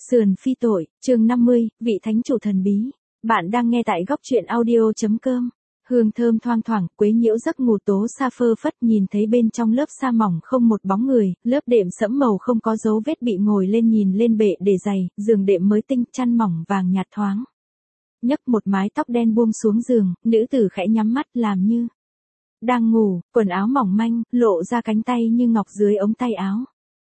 Sườn phi tội, chương 50, vị thánh chủ thần bí. Bạn đang nghe tại góc truyện audio.com. Hương thơm thoang thoảng, quấy nhiễu giấc ngủ tố xa phơ phất, nhìn thấy bên trong lớp sa mỏng không một bóng người, lớp đệm sẫm màu không có dấu vết, bị ngồi lên nhìn lên bệ để giày, giường đệm mới tinh, chăn mỏng vàng nhạt thoáng. Nhấc một mái tóc đen buông xuống giường, nữ tử khẽ nhắm mắt làm như đang ngủ, quần áo mỏng manh, lộ ra cánh tay như ngọc dưới ống tay áo.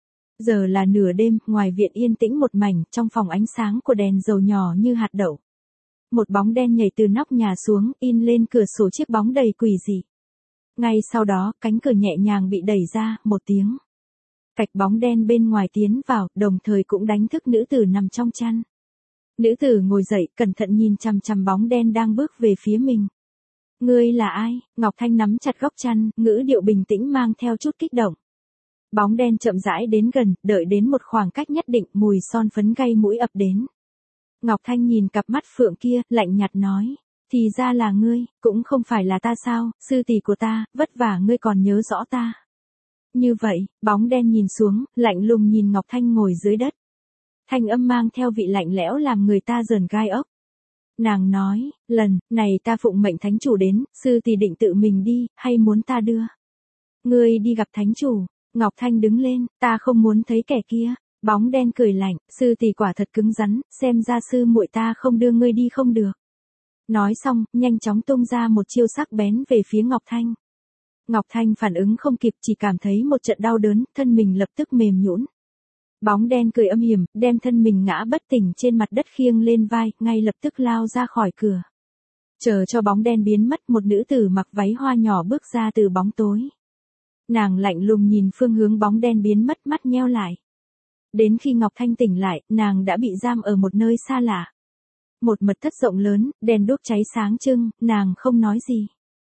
Giờ là nửa đêm, ngoài viện yên tĩnh một mảnh, trong phòng ánh sáng của đèn dầu nhỏ như hạt đậu. Một bóng đen nhảy từ nóc nhà xuống, in lên cửa sổ chiếc bóng đầy quỷ dị. Ngay sau đó, cánh cửa nhẹ nhàng bị đẩy ra, một tiếng. Cạch bóng đen bên ngoài tiến vào, đồng thời cũng đánh thức nữ tử nằm trong chăn. Nữ tử ngồi dậy, cẩn thận nhìn chằm chằm bóng đen đang bước về phía mình. Ngươi là ai? Ngọc Thanh nắm chặt góc chăn, ngữ điệu bình tĩnh mang theo chút kích động. Bóng đen chậm rãi đến gần, đợi đến một khoảng cách nhất định, mùi son phấn gây mũi ập đến. Ngọc Thanh nhìn cặp mắt phượng kia, lạnh nhạt nói, thì ra là ngươi, cũng không phải là ta sao, sư tỷ của ta, vất vả ngươi còn nhớ rõ ta. Như vậy, bóng đen nhìn xuống, lạnh lùng nhìn Ngọc Thanh ngồi dưới đất. Thanh âm mang theo vị lạnh lẽo làm người ta rờn gai ốc. Nàng nói, lần này ta phụng mệnh thánh chủ đến, sư tỷ định tự mình đi, hay muốn ta đưa? Ngươi đi gặp thánh chủ. Ngọc Thanh đứng lên, ta không muốn thấy kẻ kia. Bóng đen cười lạnh, sư tỷ quả thật cứng rắn, xem ra sư muội ta không đưa ngươi đi không được. Nói xong, nhanh chóng tung ra một chiêu sắc bén về phía Ngọc Thanh. Ngọc Thanh phản ứng không kịp, chỉ cảm thấy một trận đau đớn, thân mình lập tức mềm nhũn. Bóng đen cười âm hiểm, đem thân mình ngã bất tỉnh trên mặt đất khiêng lên vai, ngay lập tức lao ra khỏi cửa. Chờ cho bóng đen biến mất, một nữ tử mặc váy hoa nhỏ bước ra từ bóng tối. Nàng lạnh lùng nhìn phương hướng bóng đen biến mất, mắt nheo lại. Đến khi Ngọc Thanh tỉnh lại, nàng đã bị giam ở một nơi xa lạ. Một mật thất rộng lớn, đèn đuốc cháy sáng trưng, nàng không nói gì.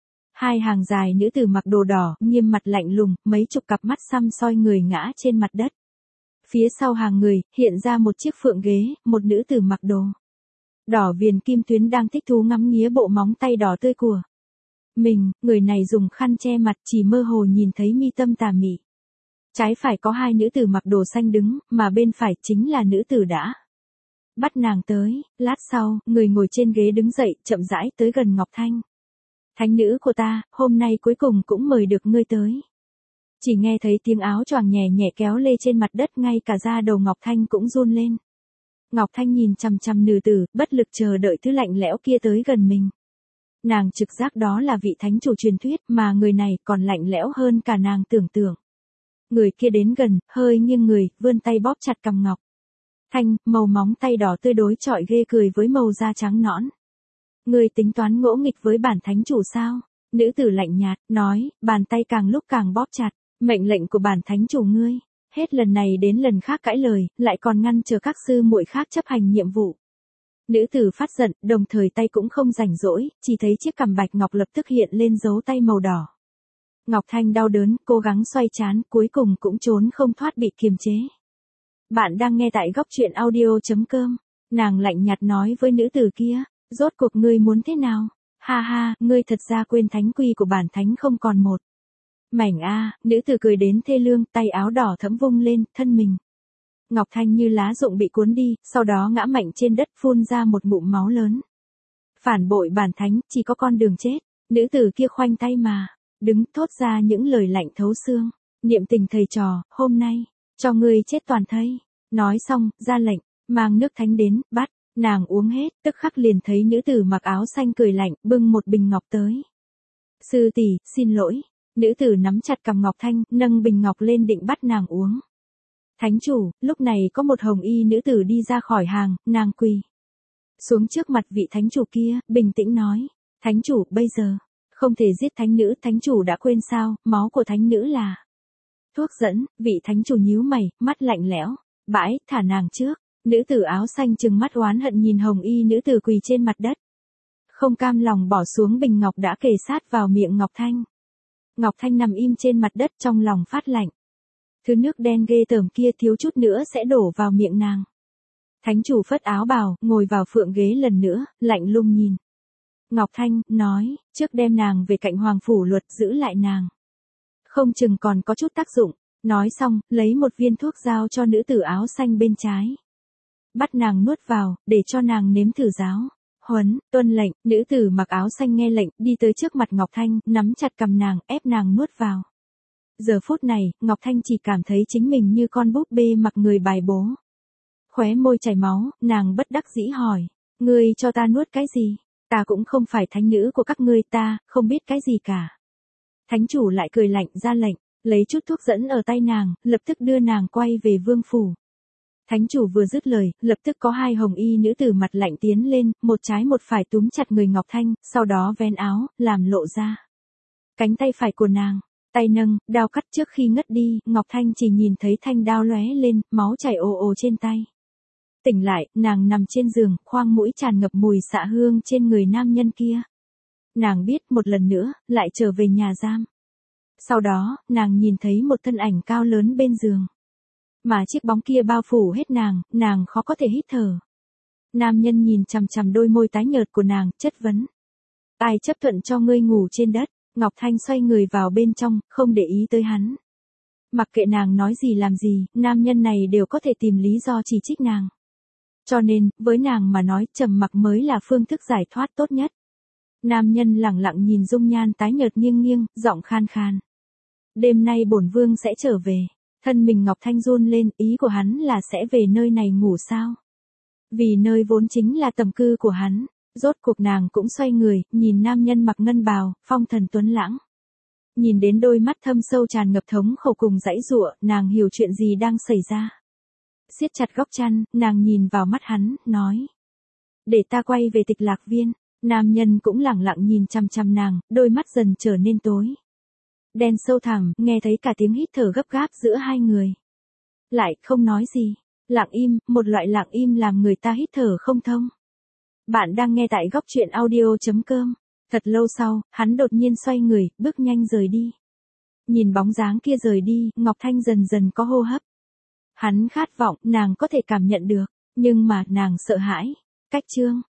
Hai hàng dài nữ tử mặc đồ đỏ, nghiêm mặt lạnh lùng, mấy chục cặp mắt săm soi người ngã trên mặt đất. Phía sau hàng người, hiện ra một chiếc phượng ghế, một nữ tử mặc đồ đỏ viền kim tuyến đang thích thú ngắm nghía bộ móng tay đỏ tươi của mình. Người này dùng khăn che mặt, chỉ mơ hồ nhìn thấy mi tâm tà mị. Trái phải có hai nữ tử mặc đồ xanh đứng, mà bên phải chính là nữ tử đã bắt nàng tới. Lát sau, người ngồi trên ghế đứng dậy, chậm rãi tới gần Ngọc Thanh. Thánh nữ của ta, hôm nay cuối cùng cũng mời được ngươi tới. Chỉ nghe thấy tiếng áo choàng nhẹ nhẹ kéo lê trên mặt đất, ngay cả da đầu Ngọc Thanh cũng run lên. Ngọc Thanh nhìn chằm chằm nữ tử, bất lực chờ đợi thứ lạnh lẽo kia tới gần mình. Nàng trực giác đó là vị thánh chủ truyền thuyết, mà người này còn lạnh lẽo hơn cả nàng tưởng tượng. Người kia đến gần, hơi nghiêng người, vươn tay bóp chặt cằm Ngọc Thanh, màu móng tay đỏ tươi đối chọi ghê cười với màu da trắng nõn. Ngươi tính toán ngỗ nghịch với bản thánh chủ sao? Nữ tử lạnh nhạt, nói, bàn tay càng lúc càng bóp chặt. Mệnh lệnh của bản thánh chủ ngươi, hết lần này đến lần khác cãi lời, lại còn ngăn chờ các sư muội khác chấp hành nhiệm vụ. Nữ tử phát giận, đồng thời tay cũng không rảnh rỗi, chỉ thấy chiếc cằm bạch ngọc lập tức hiện lên dấu tay màu đỏ. Ngọc Thanh đau đớn, cố gắng xoay trán, cuối cùng cũng trốn không thoát, bị kiềm chế. Bạn đang nghe tại góc truyện audio.com. Nàng lạnh nhạt nói với nữ tử kia, rốt cuộc ngươi muốn thế nào? Ha ha, ngươi thật ra quên thánh quy của bản thánh không còn một mảnh a. Nữ tử cười đến thê lương, tay áo đỏ thẫm vung lên, thân mình Ngọc Thanh như lá rụng bị cuốn đi, sau đó ngã mạnh trên đất, phun ra một ngụm máu lớn. Phản bội bản thánh, chỉ có con đường chết. Nữ tử kia khoanh tay mà đứng, thốt ra những lời lạnh thấu xương. Niệm tình thầy trò, hôm nay cho ngươi chết toàn thây. Nói xong, ra lệnh, mang nước thánh đến, bắt. Nàng uống hết, tức khắc liền thấy nữ tử mặc áo xanh cười lạnh, bưng một bình ngọc tới. Sư tỷ, xin lỗi. Nữ tử nắm chặt cằm Ngọc Thanh, nâng bình ngọc lên định bắt nàng uống. Thánh chủ, lúc này có một hồng y nữ tử đi ra khỏi hàng, nàng quỳ xuống trước mặt vị thánh chủ kia, bình tĩnh nói, thánh chủ, bây giờ không thể giết thánh nữ, thánh chủ đã quên sao, máu của thánh nữ là thuốc dẫn. Vị thánh chủ nhíu mày, mắt lạnh lẽo, bãi, thả nàng trước. Nữ tử áo xanh trừng mắt oán hận nhìn hồng y nữ tử quỳ trên mặt đất, không cam lòng bỏ xuống bình ngọc đã kề sát vào miệng Ngọc Thanh. Ngọc Thanh nằm im trên mặt đất, trong lòng phát lạnh. Thứ nước đen ghê tởm kia thiếu chút nữa sẽ đổ vào miệng nàng. Thánh chủ phất áo bào, ngồi vào phượng ghế lần nữa, lạnh lùng nhìn Ngọc Thanh, nói, trước đem nàng về cạnh Hoàng Phủ Luật, giữ lại nàng không chừng còn có chút tác dụng. Nói xong, lấy một viên thuốc giao cho nữ tử áo xanh bên trái. bắt nàng nuốt vào, để cho nàng nếm thử giáo. Huấn, tuân lệnh, nữ tử mặc áo xanh nghe lệnh, đi tới trước mặt Ngọc Thanh, nắm chặt cầm nàng, ép nàng nuốt vào. Giờ phút này, Ngọc Thanh chỉ cảm thấy chính mình như con búp bê mặc người bài bố. Khóe môi chảy máu, nàng bất đắc dĩ hỏi, ngươi cho ta nuốt cái gì? Ta cũng không phải thánh nữ của các ngươi, ta không biết cái gì cả. Thánh chủ lại cười lạnh ra lệnh, lấy chút thuốc dẫn ở tay nàng, lập tức đưa nàng quay về vương phủ. Thánh chủ vừa dứt lời, lập tức có hai hồng y nữ tử mặt lạnh tiến lên, một trái một phải túm chặt người Ngọc Thanh, sau đó vén áo, làm lộ ra cánh tay phải của nàng. Tay nâng, đao cắt trước khi ngất đi, Ngọc Thanh chỉ nhìn thấy thanh đao lóe lên, máu chảy ồ ồ trên tay. Tỉnh lại, nàng nằm trên giường, khoang mũi tràn ngập mùi xạ hương trên người nam nhân kia. Nàng biết một lần nữa, lại trở về nhà giam. Sau đó, nàng nhìn thấy một thân ảnh cao lớn bên giường. Mà chiếc bóng kia bao phủ hết nàng khó có thể hít thở. Nam nhân nhìn chằm chằm đôi môi tái nhợt của nàng, chất vấn. Ai chấp thuận cho ngươi ngủ trên đất? Ngọc Thanh xoay người vào bên trong, không để ý tới hắn. Mặc kệ nàng nói gì làm gì, nam nhân này đều có thể tìm lý do chỉ trích nàng. Cho nên, với nàng mà nói trầm mặc mới là phương thức giải thoát tốt nhất. Nam nhân lẳng lặng nhìn dung nhan tái nhợt nghiêng nghiêng, giọng khan khan. Đêm nay bổn vương sẽ trở về. Thân mình Ngọc Thanh run lên, ý của hắn là sẽ về nơi này ngủ sao? Vì nơi vốn chính là tầm cư của hắn. Rốt cuộc nàng cũng xoay người, nhìn nam nhân mặc ngân bào, phong thần tuấn lãng. Nhìn đến đôi mắt thâm sâu tràn ngập thống khổ cùng dãy giụa, nàng hiểu chuyện gì đang xảy ra. Siết chặt góc chăn, nàng nhìn vào mắt hắn, nói. Để ta quay về Tịch Lạc Viên. Nam nhân cũng lẳng lặng nhìn chằm chằm nàng, đôi mắt dần trở nên tối. Đen sâu thẳm, nghe thấy cả tiếng hít thở gấp gáp giữa hai người. Lại không nói gì. Lặng im, một loại lặng im làm người ta hít thở không thông. Bạn đang nghe tại góc truyện audio.com. Thật lâu sau, hắn đột nhiên xoay người, bước nhanh rời đi. Nhìn bóng dáng kia rời đi, Ngọc Thanh dần dần có hô hấp. Hắn khát vọng, nàng có thể cảm nhận được, nhưng mà, nàng sợ hãi. Cách chương